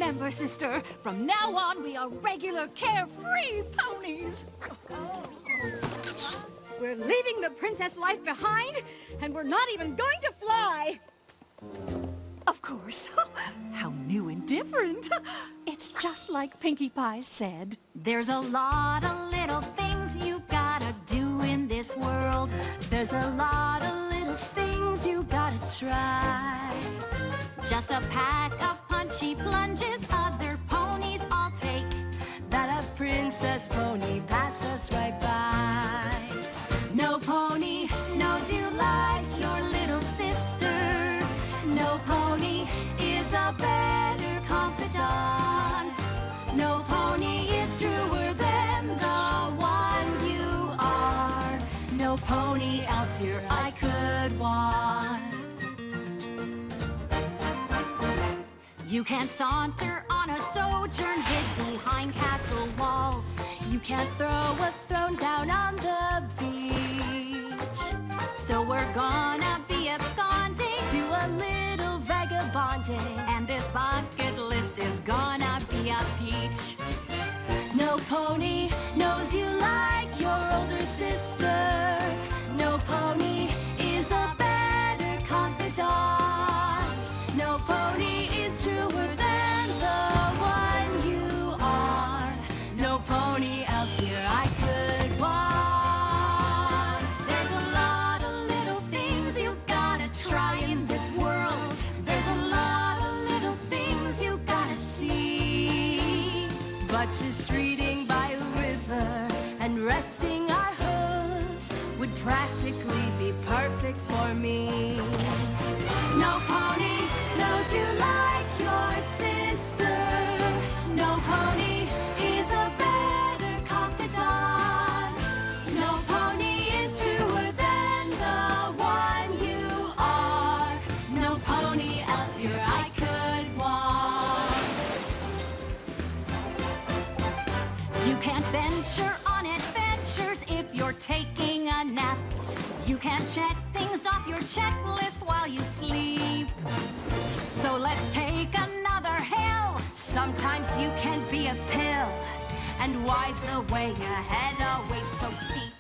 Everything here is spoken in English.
remember, sister, from now on we are regular carefree ponies. We're leaving the princess life behind, and we're not even going to fly. Of course. How new and different. It's just like Pinkie Pie said. There's a lot of little things you gotta do in this world. There's a lot of little things you gotta try. Just a pack of punchy plunges other ponies all take. That a princess pony passed us right by. No pony knows you like your little sister. No pony is a better confidant. No pony is truer than the one you are. No pony else here I could want. You can't saunter on a sojourn hid behind castle walls. You can't throw a throne down on the beach. So we're gonna be absconding to a little vagabonding, and this bucket list is gonna be a peach. No pony knows you like your older sister. No pony is a better confidant. No pony is truer than the one you are. No pony else here I could want. There's a lot of little things you gotta try in this world. There's a lot of little things you gotta see. But just reading by a river and resting our hooves would practically be perfect for me. No pony knows you like your sister. No pony is a better confidant. No pony is truer than the one you are. No pony else here I could want. You can't venture on adventures if you're taking a nap. You can't check things off your checklist while you sleep. So let's take another hill. Sometimes you can be a pill, and why's the way ahead always so steep?